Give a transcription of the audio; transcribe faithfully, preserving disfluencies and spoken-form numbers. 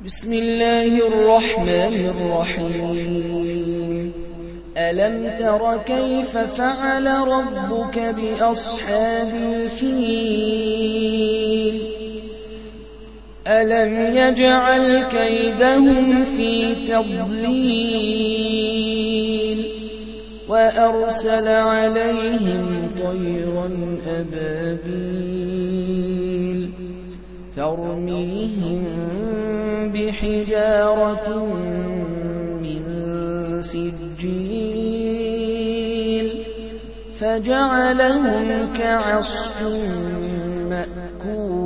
بسم الله الرحمن الرحيم. ألم تر كيف فعل ربك بأصحاب الفيل؟ ألم يجعل كيدهم في تضليل وأرسل عليهم طيرا أبابيل ترميهم بحجارة من سجيل فجعلهم كعصف مأكول.